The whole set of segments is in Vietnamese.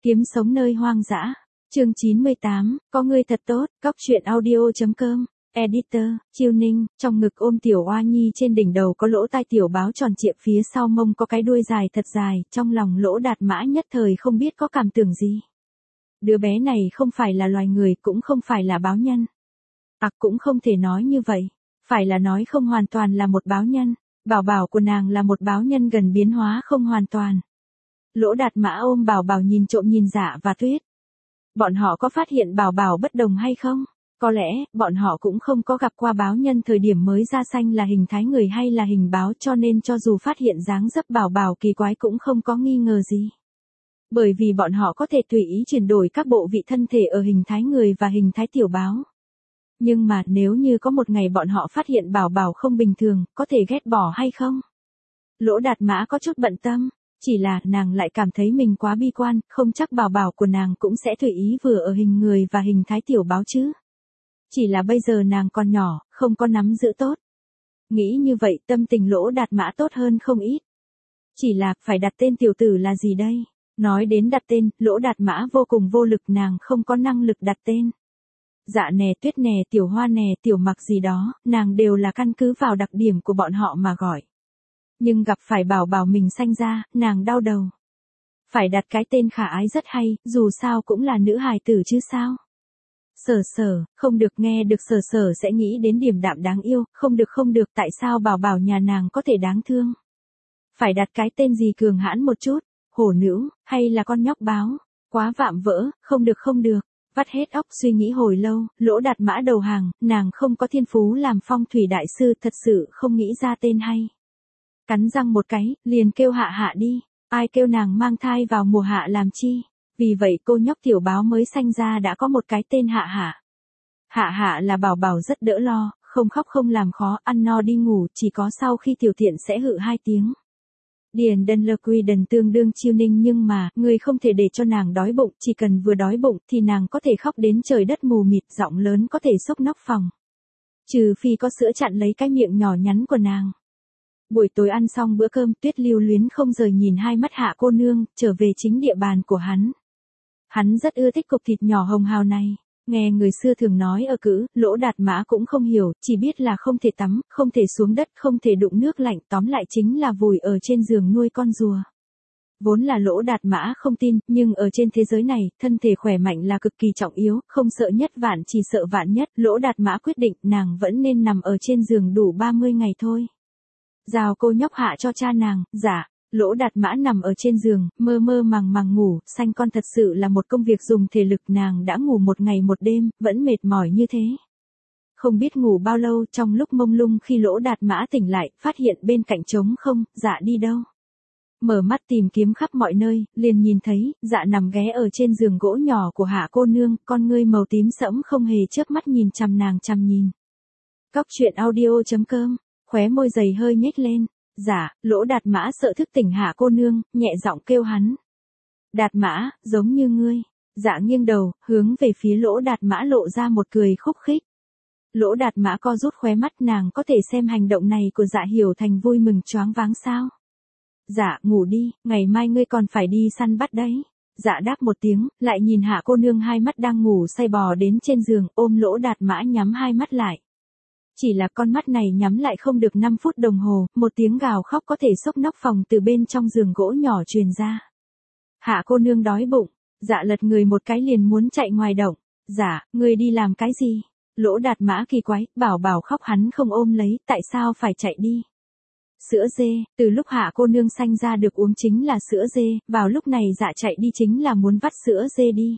Kiếm sống nơi hoang dã. Chương 98, có người thật tốt, cóc truyện audio.com. Editor, Chiêu Ninh, trong ngực ôm tiểu oa nhi, trên đỉnh đầu có lỗ tai tiểu báo tròn trịa, phía sau mông có cái đuôi dài thật dài, trong lòng Lỗ Đạt Mã nhất thời không biết có cảm tưởng gì. Đứa bé này không phải là loài người, cũng không phải là báo nhân. Cũng không thể nói như vậy, phải là nói không hoàn toàn là một báo nhân, bảo bảo của nàng là một báo nhân gần biến hóa không hoàn toàn. Lỗ Đạt Mã ôm bảo bảo nhìn trộm nhìn Dạ và Tuyết. Bọn họ có phát hiện bảo bảo bất đồng hay không? Có lẽ, bọn họ cũng không có gặp qua báo nhân thời điểm mới ra sanh là hình thái người hay là hình báo, cho nên cho dù phát hiện dáng dấp bảo bảo kỳ quái cũng không có nghi ngờ gì. Bởi vì bọn họ có thể tùy ý chuyển đổi các bộ vị thân thể ở hình thái người và hình thái tiểu báo. Nhưng mà nếu như có một ngày bọn họ phát hiện bảo bảo không bình thường, có thể ghét bỏ hay không? Lỗ Đạt Mã có chút bận tâm, chỉ là nàng lại cảm thấy mình quá bi quan, không chắc bảo bảo của nàng cũng sẽ tùy ý vừa ở hình người và hình thái tiểu báo chứ. Chỉ là bây giờ nàng còn nhỏ, không có nắm giữ tốt. Nghĩ như vậy tâm tình Lỗ Đạt Mã tốt hơn không ít. Chỉ là, phải đặt tên tiểu tử là gì đây? Nói đến đặt tên, Lỗ Đạt Mã vô cùng vô lực, nàng không có năng lực đặt tên. Dạ nè, Tuyết nè, Tiểu Hoa nè, Tiểu Mặc gì đó, nàng đều là căn cứ vào đặc điểm của bọn họ mà gọi. Nhưng gặp phải bảo bảo mình sanh ra, nàng đau đầu. Phải đặt cái tên khả ái rất hay, dù sao cũng là nữ hài tử chứ sao. Sở Sở, không được, nghe được Sở Sở sẽ nghĩ đến điềm đạm đáng yêu, không được, tại sao bảo bảo nhà nàng có thể đáng thương. Phải đặt cái tên gì cường hãn một chút, hổ nữ, hay là con nhóc báo, quá vạm vỡ, không được. Vắt hết óc suy nghĩ hồi lâu, Lỗ Đạt Mã đầu hàng, nàng không có thiên phú làm phong thủy đại sư, thật sự không nghĩ ra tên hay. Cắn răng một cái, liền kêu Hạ Hạ đi, ai kêu nàng mang thai vào mùa hạ làm chi. Vì vậy cô nhóc tiểu báo mới sanh ra đã có một cái tên Hạ Hạ. Hạ Hạ là bảo bảo rất đỡ lo, không khóc không làm khó, ăn no đi ngủ, chỉ có sau khi tiểu thiện sẽ hự 2 tiếng. Điền đần lơ quy đần tương đương Chiêu Ninh, nhưng mà, người không thể để cho nàng đói bụng, chỉ cần vừa đói bụng thì nàng có thể khóc đến trời đất mù mịt, giọng lớn có thể xốc nóc phòng. Trừ phi có sữa chặn lấy cái miệng nhỏ nhắn của nàng. Buổi tối ăn xong bữa cơm, Tuyết lưu luyến không rời nhìn hai mắt Hạ cô nương, trở về chính địa bàn của hắn. Hắn rất ưa thích cục thịt nhỏ hồng hào này. Nghe người xưa thường nói ở cữ, Lỗ Đạt Mã cũng không hiểu, chỉ biết là không thể tắm, không thể xuống đất, không thể đụng nước lạnh, tóm lại chính là vùi ở trên giường nuôi con rùa. Vốn là Lỗ Đạt Mã không tin, nhưng ở trên thế giới này, thân thể khỏe mạnh là cực kỳ trọng yếu, không sợ nhất vạn chỉ sợ vạn nhất. Lỗ Đạt Mã quyết định nàng vẫn nên nằm ở trên giường đủ 30 ngày thôi. Giao cô nhóc Hạ cho cha nàng. Dạ. Lỗ Đạt Mã nằm ở trên giường, mơ màng ngủ, sanh con thật sự là một công việc dùng thể lực, nàng đã ngủ 1 ngày 1 đêm, vẫn mệt mỏi như thế. Không biết ngủ bao lâu, trong lúc mông lung khi Lỗ Đạt Mã tỉnh lại, phát hiện bên cạnh trống không, Dạ đi đâu. Mở mắt tìm kiếm khắp mọi nơi, liền nhìn thấy, Dạ nằm ghé ở trên giường gỗ nhỏ của Hạ cô nương, con ngươi màu tím sẫm không hề chớp mắt nhìn chằm nàng chằm nhìn. Cóc truyện audio.com, khóe môi dày hơi nhếch lên. Dạ, Lỗ Đạt Mã sợ thức tỉnh Hạ cô nương, nhẹ giọng kêu hắn. Đạt Mã, giống như ngươi. Dạ nghiêng đầu, hướng về phía Lỗ Đạt Mã lộ ra một cười khúc khích. Lỗ Đạt Mã co rút khóe mắt, nàng có thể xem hành động này của Dạ hiểu thành vui mừng choáng váng sao. Dạ, ngủ đi, ngày mai ngươi còn phải đi săn bắt đấy. Dạ đáp một tiếng, lại nhìn Hạ cô nương hai mắt đang ngủ say bò đến trên giường, ôm Lỗ Đạt Mã nhắm hai mắt lại. Chỉ là con mắt này nhắm lại không được 5 phút đồng hồ, một tiếng gào khóc có thể xốc nóc phòng từ bên trong giường gỗ nhỏ truyền ra. Hạ cô nương đói bụng, Dạ lật người một cái liền muốn chạy ngoài động. Dạ, ngươi đi làm cái gì? Lỗ Đạt Mã kỳ quái, bảo bảo khóc hắn không ôm lấy, tại sao phải chạy đi? Sữa dê, từ lúc Hạ cô nương sanh ra được uống chính là sữa dê, vào lúc này Dạ chạy đi chính là muốn vắt sữa dê đi.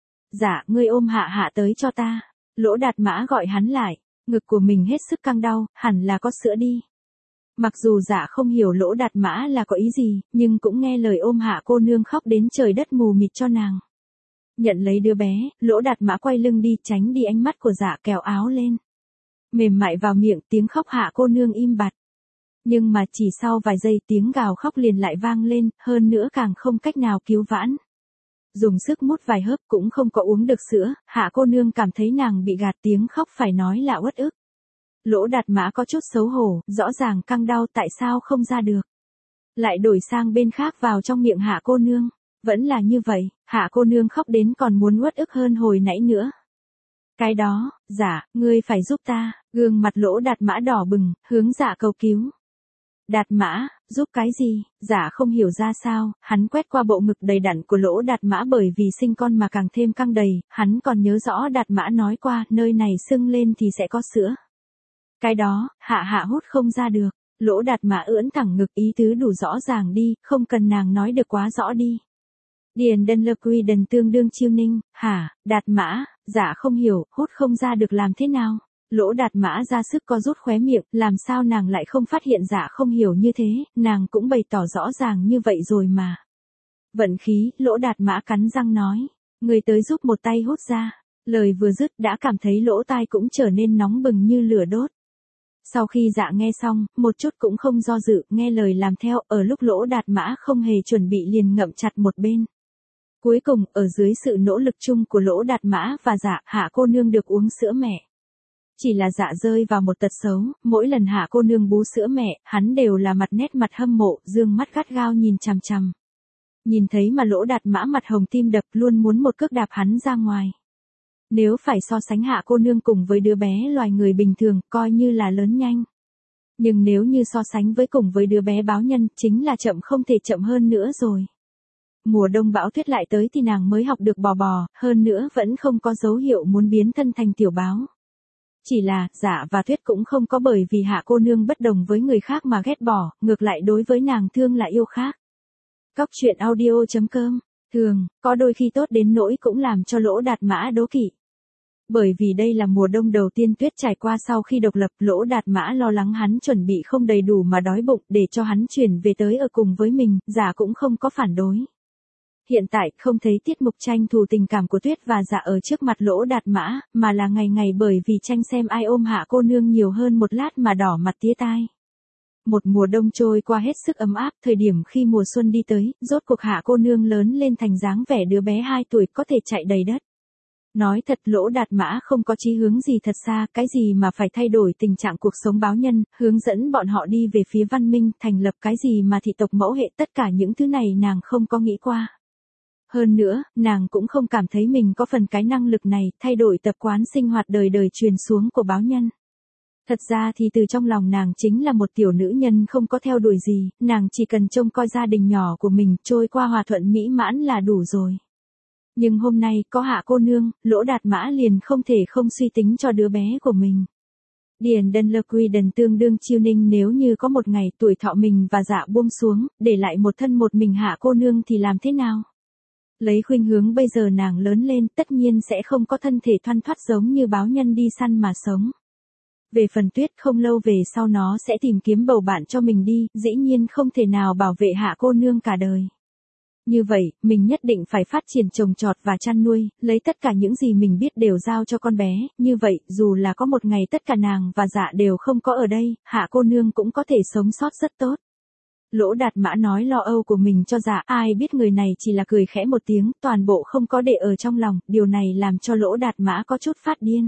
Dạ, ngươi ôm Hạ Hạ tới cho ta. Lỗ Đạt Mã gọi hắn lại. Ngực của mình hết sức căng đau, hẳn là có sữa đi. Mặc dù Dạ không hiểu Lỗ Đạt Mã là có ý gì, nhưng cũng nghe lời ôm Hạ cô nương khóc đến trời đất mù mịt cho nàng. Nhận lấy đứa bé, Lỗ Đạt Mã quay lưng đi, tránh đi ánh mắt của Dạ, kéo áo lên. Mềm mại vào miệng, tiếng khóc Hạ cô nương im bặt. Nhưng mà chỉ sau vài giây tiếng gào khóc liền lại vang lên, hơn nữa càng không cách nào cứu vãn. Dùng sức mút vài hớp cũng không có uống được sữa, Hạ cô nương cảm thấy nàng bị gạt, tiếng khóc phải nói là uất ức. Lỗ Đạt Mã có chút xấu hổ, rõ ràng căng đau tại sao không ra được. Lại đổi sang bên khác vào trong miệng Hạ cô nương. Vẫn là như vậy, Hạ cô nương khóc đến còn muốn uất ức hơn hồi nãy nữa. Cái đó, dạ, ngươi phải giúp ta, gương mặt Lỗ Đạt Mã đỏ bừng, hướng dạ cầu cứu. Đạt Mã, giúp cái gì, dạ không hiểu ra sao, hắn quét qua bộ ngực đầy đặn của Lỗ Đạt Mã bởi vì sinh con mà càng thêm căng đầy, hắn còn nhớ rõ Đạt Mã nói qua, nơi này sưng lên thì sẽ có sữa. Cái đó, hạ hút không ra được, Lỗ Đạt Mã ưỡn thẳng ngực ý tứ đủ rõ ràng đi, không cần nàng nói được quá rõ đi. Điền Đân Lơ Quy Đần tương đương Chiêu Ninh, Đạt Mã, dạ không hiểu, hút không ra được làm thế nào. Lỗ Đạt Mã ra sức co rút khóe miệng, làm sao nàng lại không phát hiện dạ không hiểu như thế, nàng cũng bày tỏ rõ ràng như vậy rồi mà. Vận khí, Lỗ Đạt Mã cắn răng nói, người tới giúp một tay hút ra. Lời vừa dứt đã cảm thấy lỗ tai cũng trở nên nóng bừng như lửa đốt. Sau khi dạ nghe xong, một chút cũng không do dự, nghe lời làm theo, ở lúc Lỗ Đạt Mã không hề chuẩn bị liền ngậm chặt một bên. Cuối cùng, ở dưới sự nỗ lực chung của Lỗ Đạt Mã và dạ, Hạ cô nương được uống sữa mẹ. Chỉ là dạ rơi vào một tật xấu, mỗi lần Hạ cô nương bú sữa mẹ, hắn đều là nét mặt hâm mộ, dương mắt gắt gao nhìn chằm chằm. Nhìn thấy mà Lỗ Đạt Mã mặt hồng tim đập luôn muốn một cước đạp hắn ra ngoài. Nếu phải so sánh Hạ cô nương cùng với đứa bé loài người bình thường, coi như là lớn nhanh. Nhưng nếu như so sánh với cùng với đứa bé báo nhân, chính là chậm không thể chậm hơn nữa rồi. Mùa đông bão tuyết lại tới thì nàng mới học được bò, hơn nữa vẫn không có dấu hiệu muốn biến thân thành tiểu báo. Chỉ là, dạ và Tuyết cũng không có bởi vì Hạ cô nương bất đồng với người khác mà ghét bỏ, ngược lại đối với nàng thương là yêu khác. Cóc truyện audio.com, thường, có đôi khi tốt đến nỗi cũng làm cho Lỗ Đạt Mã đố kỵ. Bởi vì đây là mùa đông đầu tiên Tuyết trải qua sau khi độc lập, Lỗ Đạt Mã lo lắng hắn chuẩn bị không đầy đủ mà đói bụng để cho hắn chuyển về tới ở cùng với mình, dạ cũng không có phản đối. Hiện tại không thấy tiết mục tranh thủ tình cảm của Tuyết và dạ ở trước mặt Lỗ Đạt Mã, mà là ngày ngày bởi vì tranh xem ai ôm Hạ cô nương nhiều hơn một lát mà đỏ mặt tía tai. Một mùa đông trôi qua hết sức ấm áp, thời điểm khi mùa xuân đi tới, rốt cuộc Hạ cô nương lớn lên thành dáng vẻ đứa bé 2 tuổi có thể chạy đầy đất. Nói thật Lỗ Đạt Mã không có chí hướng gì thật xa, cái gì mà phải thay đổi tình trạng cuộc sống báo nhân, hướng dẫn bọn họ đi về phía văn minh, thành lập cái gì mà thị tộc mẫu hệ, tất cả những thứ này nàng không có nghĩ qua. Hơn nữa, nàng cũng không cảm thấy mình có phần cái năng lực này, thay đổi tập quán sinh hoạt đời đời truyền xuống của báo nhân. Thật ra thì từ trong lòng nàng chính là một tiểu nữ nhân không có theo đuổi gì, nàng chỉ cần trông coi gia đình nhỏ của mình trôi qua hòa thuận mỹ mãn là đủ rồi. Nhưng hôm nay có Hạ cô nương, Lỗ Đạt Mã liền không thể không suy tính cho đứa bé của mình. Điền Đân Lơ Quy Đần tương đương Chiêu Ninh nếu như có một ngày tuổi thọ mình và dạ buông xuống, để lại một thân một mình Hạ cô nương thì làm thế nào? Lấy khuynh hướng bây giờ nàng lớn lên tất nhiên sẽ không có thân thể thoăn thoắt giống như báo nhân đi săn mà sống. Về phần Tuyết không lâu về sau nó sẽ tìm kiếm bầu bạn cho mình đi, dĩ nhiên không thể nào bảo vệ Hạ cô nương cả đời. Như vậy, mình nhất định phải phát triển trồng trọt và chăn nuôi, lấy tất cả những gì mình biết đều giao cho con bé, như vậy, dù là có một ngày tất cả nàng và dạ đều không có ở đây, Hạ cô nương cũng có thể sống sót rất tốt. Lỗ Đạt Mã nói lo âu của mình cho dạ, ai biết người này chỉ là cười khẽ một tiếng, toàn bộ không có để ở trong lòng, điều này làm cho Lỗ Đạt Mã có chút phát điên.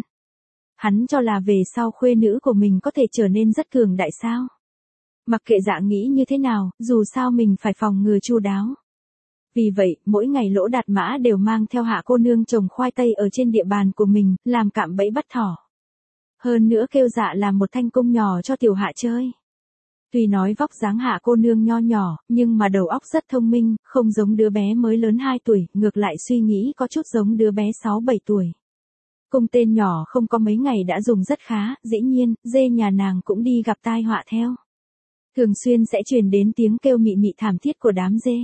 Hắn cho là về sau khuê nữ của mình có thể trở nên rất cường đại sao. Mặc kệ dạ nghĩ như thế nào, dù sao mình phải phòng ngừa chu đáo. Vì vậy, mỗi ngày Lỗ Đạt Mã đều mang theo Hạ cô nương trồng khoai tây ở trên địa bàn của mình, làm cạm bẫy bắt thỏ. Hơn nữa kêu dạ làm một thanh cung nhỏ cho tiểu Hạ chơi. Tuy nói vóc dáng Hạ cô nương nho nhỏ, nhưng mà đầu óc rất thông minh, không giống đứa bé mới lớn 2 tuổi, ngược lại suy nghĩ có chút giống đứa bé 6-7 tuổi. Cung tên nhỏ không có mấy ngày đã dùng rất khá, dĩ nhiên, dê nhà nàng cũng đi gặp tai họa theo. Thường xuyên sẽ truyền đến tiếng kêu mị mị thảm thiết của đám dê.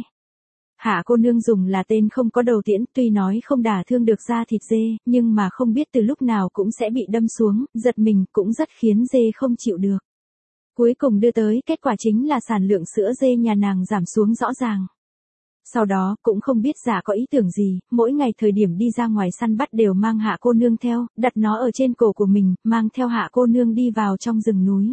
Hạ cô nương dùng là tên không có đầu tiễn, tuy nói không đả thương được da thịt dê, nhưng mà không biết từ lúc nào cũng sẽ bị đâm xuống, giật mình cũng rất khiến dê không chịu được. Cuối cùng đưa tới kết quả chính là sản lượng sữa dê nhà nàng giảm xuống rõ ràng. Sau đó, cũng không biết dạ có ý tưởng gì, mỗi ngày thời điểm đi ra ngoài săn bắt đều mang Hạ cô nương theo, đặt nó ở trên cổ của mình, mang theo Hạ cô nương đi vào trong rừng núi.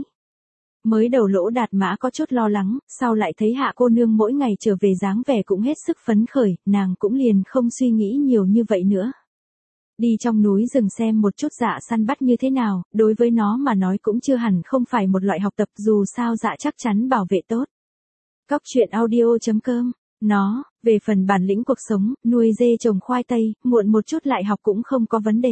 Mới đầu Lỗ Đạt Mã có chút lo lắng, sau lại thấy Hạ cô nương mỗi ngày trở về dáng vẻ cũng hết sức phấn khởi, nàng cũng liền không suy nghĩ nhiều như vậy nữa. Đi trong núi rừng xem một chút dạ săn bắt như thế nào, đối với nó mà nói cũng chưa hẳn không phải một loại học tập, dù sao dạ chắc chắn bảo vệ tốt. Cóc truyện audio.com, nó, Về phần bản lĩnh cuộc sống, nuôi dê trồng khoai tây, muộn một chút lại học cũng không có vấn đề.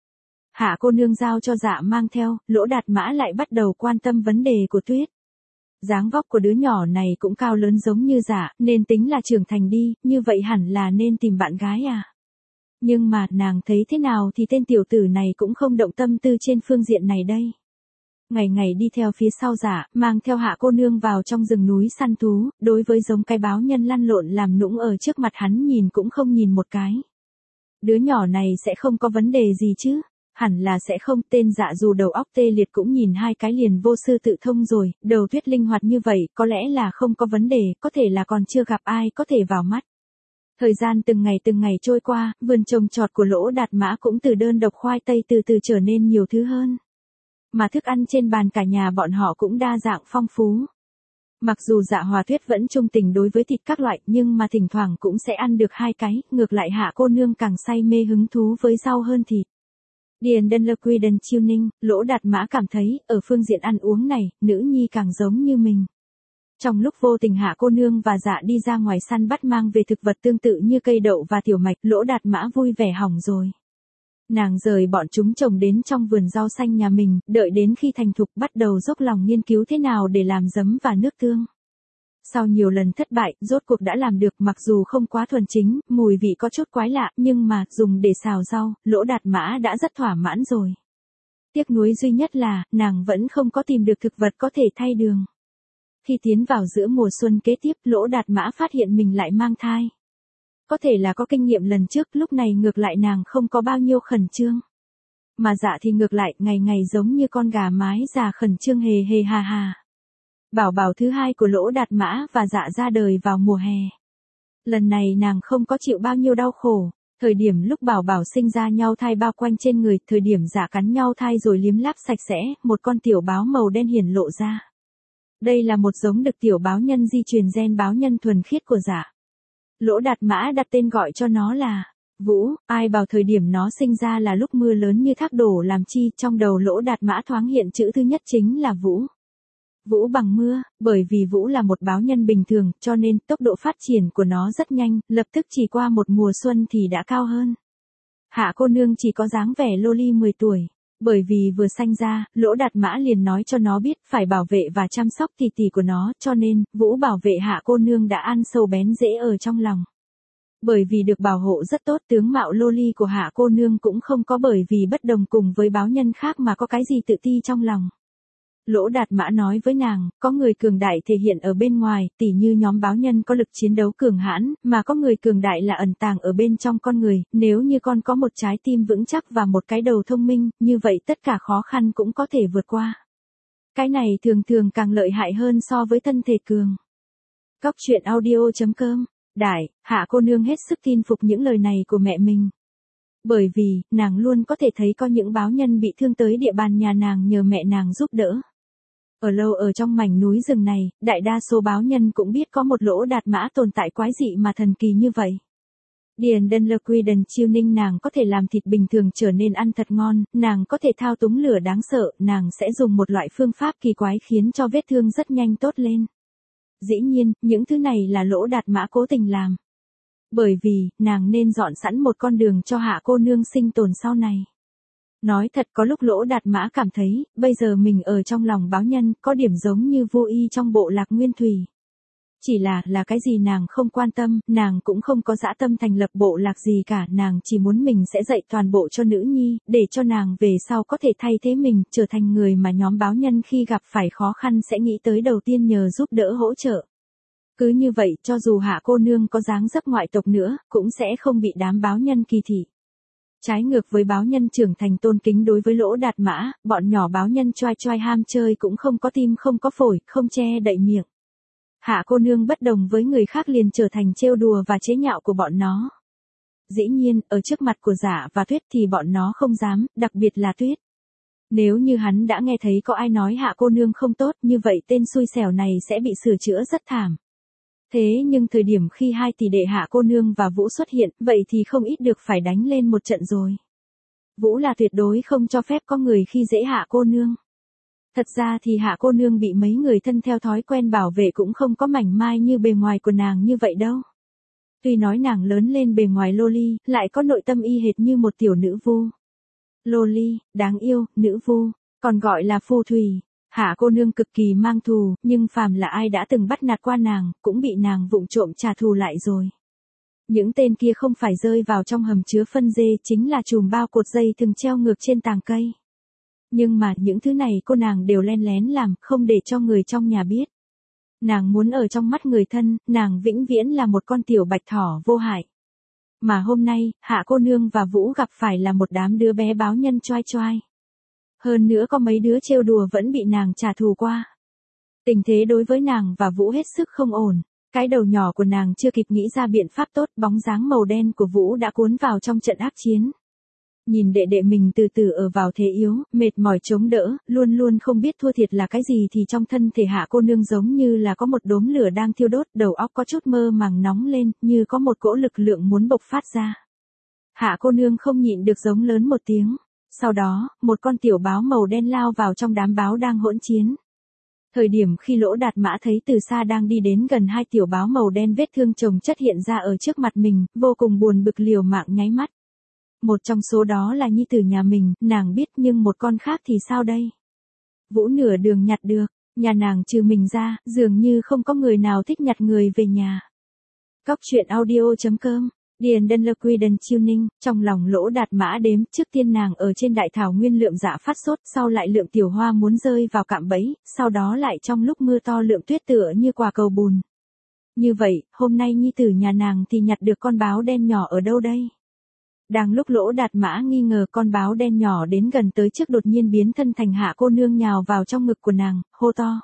Hạ cô nương giao cho Dạ mang theo, Lỗ Đạt Mã lại bắt đầu quan tâm vấn đề của Tuyết. Dáng vóc của đứa nhỏ này cũng cao lớn giống như Dạ, nên tính là trưởng thành đi, như vậy hẳn là nên tìm bạn gái à. Nhưng mà, nàng thấy thế nào thì tên tiểu tử này cũng không động tâm tư trên phương diện này đây. Ngày ngày đi theo phía sau Dạ, mang theo Hạ cô nương vào trong rừng núi săn thú, đối với giống cái báo nhân lăn lộn làm nũng ở trước mặt hắn nhìn cũng không nhìn một cái. Đứa nhỏ này sẽ không có vấn đề gì chứ? Hẳn là sẽ không, tên Dạ dù đầu óc tê liệt cũng nhìn hai cái liền vô sư tự thông rồi, đầu Tuyết linh hoạt như vậy, có lẽ là không có vấn đề, có thể là còn chưa gặp ai có thể vào mắt. Thời gian từng ngày trôi qua, vườn trồng trọt của Lỗ Đạt Mã cũng từ đơn độc khoai tây từ từ trở nên nhiều thứ hơn. Mà thức ăn trên bàn cả nhà bọn họ cũng đa dạng phong phú. Mặc dù Dạ Hòa Tuyết vẫn trung tình đối với thịt các loại, nhưng mà thỉnh thoảng cũng sẽ ăn được hai cái, ngược lại Hạ cô nương càng say mê hứng thú với rau hơn thịt. Điền Đơn Lơ Quy Đần Chiêu Ninh, Lỗ Đạt Mã cảm thấy, ở phương diện ăn uống này, nữ nhi càng giống như mình. Trong lúc vô tình Hạ cô nương và Dạ đi ra ngoài săn bắt mang về thực vật tương tự như cây đậu và tiểu mạch, Lỗ Đạt Mã vui vẻ hỏng rồi. Nàng rời bọn chúng trồng đến trong vườn rau xanh nhà mình, đợi đến khi thành thục bắt đầu dốc lòng nghiên cứu thế nào để làm giấm và nước tương. Sau nhiều lần thất bại, rốt cuộc đã làm được, mặc dù không quá thuần chính, mùi vị có chút quái lạ, nhưng mà, dùng để xào rau, Lỗ Đạt Mã đã rất thỏa mãn rồi. Tiếc nuối duy nhất là, nàng vẫn không có tìm được thực vật có thể thay đường. Khi tiến vào giữa mùa xuân kế tiếp, Lỗ Đạt Mã phát hiện mình lại mang thai. Có thể là có kinh nghiệm lần trước, lúc này ngược lại nàng không có bao nhiêu khẩn trương. Mà Dạ thì ngược lại, ngày ngày giống như con gà mái già khẩn trương hề hề hà hà. Bảo bảo thứ hai của Lỗ Đạt Mã và Dạ ra đời vào mùa hè. Lần này nàng không có chịu bao nhiêu đau khổ. Thời điểm lúc bảo bảo sinh ra nhau thai bao quanh trên người, thời điểm Dạ cắn nhau thai rồi liếm láp sạch sẽ, một con tiểu báo màu đen hiển lộ ra. Đây là một giống đực tiểu báo nhân di truyền gen báo nhân thuần khiết của Dạ. Lỗ Đạt Mã đặt tên gọi cho nó là Vũ, ai bảo thời điểm nó sinh ra là lúc mưa lớn như thác đổ làm chi, trong đầu Lỗ Đạt Mã thoáng hiện chữ thứ nhất chính là Vũ. Vũ bằng mưa, bởi vì Vũ là một báo nhân bình thường, cho nên tốc độ phát triển của nó rất nhanh, lập tức chỉ qua một mùa xuân thì đã cao hơn. Hạ cô nương chỉ có dáng vẻ loli 10 tuổi. Bởi vì vừa sanh ra, Lỗ Đạt Mã liền nói cho nó biết phải bảo vệ và chăm sóc tỉ tỉ của nó, cho nên, Vũ bảo vệ Hạ cô nương đã ăn sâu bén rễ ở trong lòng. Bởi vì được bảo hộ rất tốt, tướng mạo loli của Hạ cô nương cũng không có bởi vì bất đồng cùng với báo nhân khác mà có cái gì tự ti trong lòng. Lỗ Đạt Mã nói với nàng, có người cường đại thể hiện ở bên ngoài, tỉ như nhóm báo nhân có lực chiến đấu cường hãn, mà có người cường đại là ẩn tàng ở bên trong con người, nếu như con có một trái tim vững chắc và một cái đầu thông minh, như vậy tất cả khó khăn cũng có thể vượt qua. Cái này thường càng lợi hại hơn so với thân thể cường. Cóc truyện audio.com. Đại, Hạ cô nương hết sức tin phục những lời này của mẹ mình. Bởi vì, nàng luôn có thể thấy có những báo nhân bị thương tới địa bàn nhà nàng nhờ mẹ nàng giúp đỡ. Ở lâu ở trong mảnh núi rừng này, đại đa số báo nhân cũng biết có một Lỗ Đạt Mã tồn tại quái dị mà thần kỳ như vậy. Điền Đơn Lơ Quy Đần Chiêu Ninh nàng có thể làm thịt bình thường trở nên ăn thật ngon, nàng có thể thao túng lửa đáng sợ, nàng sẽ dùng một loại phương pháp kỳ quái khiến cho vết thương rất nhanh tốt lên. Dĩ nhiên, những thứ này là Lỗ Đạt Mã cố tình làm. Bởi vì, nàng nên dọn sẵn một con đường cho Hạ cô nương sinh tồn sau này. Nói thật có lúc Lỗ Đạt Mã cảm thấy, bây giờ mình ở trong lòng báo nhân, có điểm giống như Vô Y trong bộ lạc Nguyên Thủy. Chỉ là cái gì nàng không quan tâm, nàng cũng không có dã tâm thành lập bộ lạc gì cả, nàng chỉ muốn mình sẽ dạy toàn bộ cho nữ nhi, để cho nàng về sau có thể thay thế mình, trở thành người mà nhóm báo nhân khi gặp phải khó khăn sẽ nghĩ tới đầu tiên nhờ giúp đỡ hỗ trợ. Cứ như vậy, cho dù Hạ cô nương có dáng dấp ngoại tộc nữa, cũng sẽ không bị đám báo nhân kỳ thị. Trái ngược với báo nhân trưởng thành tôn kính đối với Lỗ Đạt Mã, bọn nhỏ báo nhân choai choai ham chơi cũng không có tim không có phổi, không che đậy miệng. Hạ cô nương bất đồng với người khác liền trở thành trêu đùa và chế nhạo của bọn nó. Dĩ nhiên, ở trước mặt của Dạ và Tuyết thì bọn nó không dám, đặc biệt là Tuyết. Nếu như hắn đã nghe thấy có ai nói Hạ cô nương không tốt, như vậy tên xui xẻo này sẽ bị sửa chữa rất thảm. Thế nhưng thời điểm khi hai tỷ đệ Hạ cô nương và Vũ xuất hiện, vậy thì không ít được phải đánh lên một trận rồi. Vũ là tuyệt đối không cho phép có người khi dễ Hạ cô nương. Thật ra thì Hạ cô nương bị mấy người thân theo thói quen bảo vệ cũng không có mảnh mai như bề ngoài của nàng như vậy đâu. Tuy nói nàng lớn lên bề ngoài loli, lại có nội tâm y hệt như một tiểu nữ vu. Loli, đáng yêu, nữ vu, còn gọi là phù thủy. Hạ cô nương cực kỳ mang thù, nhưng phàm là ai đã từng bắt nạt qua nàng, cũng bị nàng vụng trộm trả thù lại rồi. Những tên kia không phải rơi vào trong hầm chứa phân dê, chính là chùm bao cột dây thường treo ngược trên tàng cây. Nhưng mà những thứ này cô nàng đều len lén làm, không để cho người trong nhà biết. Nàng muốn ở trong mắt người thân, nàng vĩnh viễn là một con tiểu bạch thỏ vô hại. Mà hôm nay, Hạ cô nương và Vũ gặp phải là một đám đứa bé báo nhân choai choai. Hơn nữa có mấy đứa trêu đùa vẫn bị nàng trả thù qua. Tình thế đối với nàng và Vũ hết sức không ổn. Cái đầu nhỏ của nàng chưa kịp nghĩ ra biện pháp tốt, bóng dáng màu đen của Vũ đã cuốn vào trong trận ác chiến. Nhìn đệ đệ mình từ từ ở vào thế yếu, mệt mỏi chống đỡ, luôn luôn không biết thua thiệt là cái gì thì trong thân thể Hạ cô nương giống như là có một đốm lửa đang thiêu đốt, đầu óc có chút mơ màng nóng lên, như có một cỗ lực lượng muốn bộc phát ra. Hạ cô nương không nhịn được giống lớn một tiếng. Sau đó, một con tiểu báo màu đen lao vào trong đám báo đang hỗn chiến. Thời điểm khi Lỗ Đạt Mã thấy từ xa đang đi đến gần hai tiểu báo màu đen vết thương chồng chất hiện ra ở trước mặt mình, vô cùng buồn bực liều mạng nháy mắt. Một trong số đó là nhi tử nhà mình, nàng biết, nhưng một con khác thì sao đây? Vũ nửa đường nhặt được, nhà nàng trừ mình ra, dường như không có người nào thích nhặt người về nhà. Cóc truyện audio.com, Điền Đơn Lơ Quy Đần Chiêu Ninh, trong lòng Lỗ Đạt Mã đếm, trước tiên nàng ở trên đại thảo nguyên lượm dạ phát sốt, sau lại lượm tiểu hoa muốn rơi vào cạm bẫy, sau đó lại trong lúc mưa to lượm tuyết tựa như quả cầu bùn. Như vậy, hôm nay nhi tử nhà nàng thì nhặt được con báo đen nhỏ ở đâu đây? Đang lúc Lỗ Đạt Mã nghi ngờ, con báo đen nhỏ đến gần tới trước đột nhiên biến thân thành Hạ cô nương nhào vào trong ngực của nàng, hô to.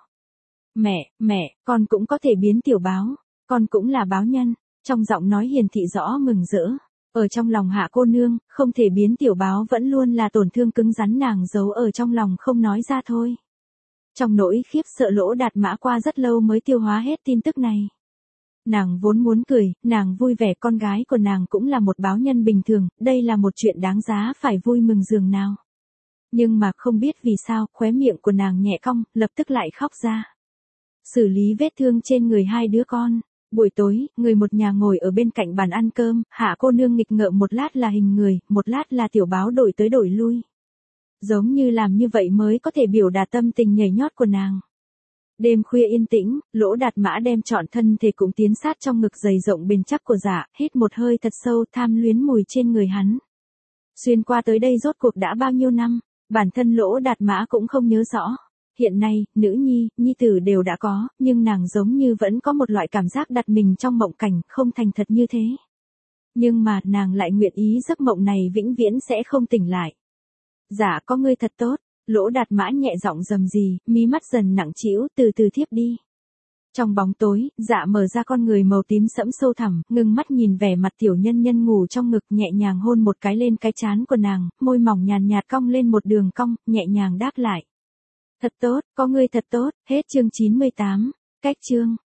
Mẹ, con cũng có thể biến tiểu báo, con cũng là báo nhân, trong giọng nói hiển thị rõ mừng rỡ. Ở trong lòng Hạ cô nương, không thể biến tiểu báo vẫn luôn là tổn thương cứng rắn nàng giấu ở trong lòng không nói ra thôi. Trong nỗi khiếp sợ, Lỗ Đạt Mã qua rất lâu mới tiêu hóa hết tin tức này. Nàng vốn muốn cười, nàng vui vẻ, con gái của nàng cũng là một báo nhân bình thường, đây là một chuyện đáng giá phải vui mừng dường nào. Nhưng mà không biết vì sao, khóe miệng của nàng nhẹ cong, lập tức lại khóc ra. Xử lý vết thương trên người hai đứa con. Buổi tối, người một nhà ngồi ở bên cạnh bàn ăn cơm, Hạ cô nương nghịch ngợm, một lát là hình người, một lát là tiểu báo đổi tới đổi lui. Giống như làm như vậy mới có thể biểu đạt tâm tình nhảy nhót của nàng. Đêm khuya yên tĩnh, Lỗ Đạt Mã đem trọn thân thể cũng tiến sát trong ngực dày rộng bền chắc của Dạ, hít một hơi thật sâu, tham luyến mùi trên người hắn. Xuyên qua tới đây rốt cuộc đã bao nhiêu năm, bản thân Lỗ Đạt Mã cũng không nhớ rõ. Hiện nay, nữ nhi tử đều đã có, nhưng nàng giống như vẫn có một loại cảm giác đặt mình trong mộng cảnh, không thành thật như thế. Nhưng mà, nàng lại nguyện ý giấc mộng này vĩnh viễn sẽ không tỉnh lại. Dạ, có ngươi thật tốt. Lỗ Đạt Mã nhẹ giọng rầm rì, mí mắt dần nặng trĩu, từ từ thiếp đi. Trong bóng tối, Dạ mở ra con người màu tím sẫm sâu thẳm, ngưng mắt nhìn vẻ mặt tiểu nhân nhân ngủ trong ngực, nhẹ nhàng hôn một cái lên cái trán của nàng, môi mỏng nhàn nhạt cong lên một đường cong, nhẹ nhàng đáp lại. Thật tốt, có ngươi thật tốt, hết chương 98, cách chương.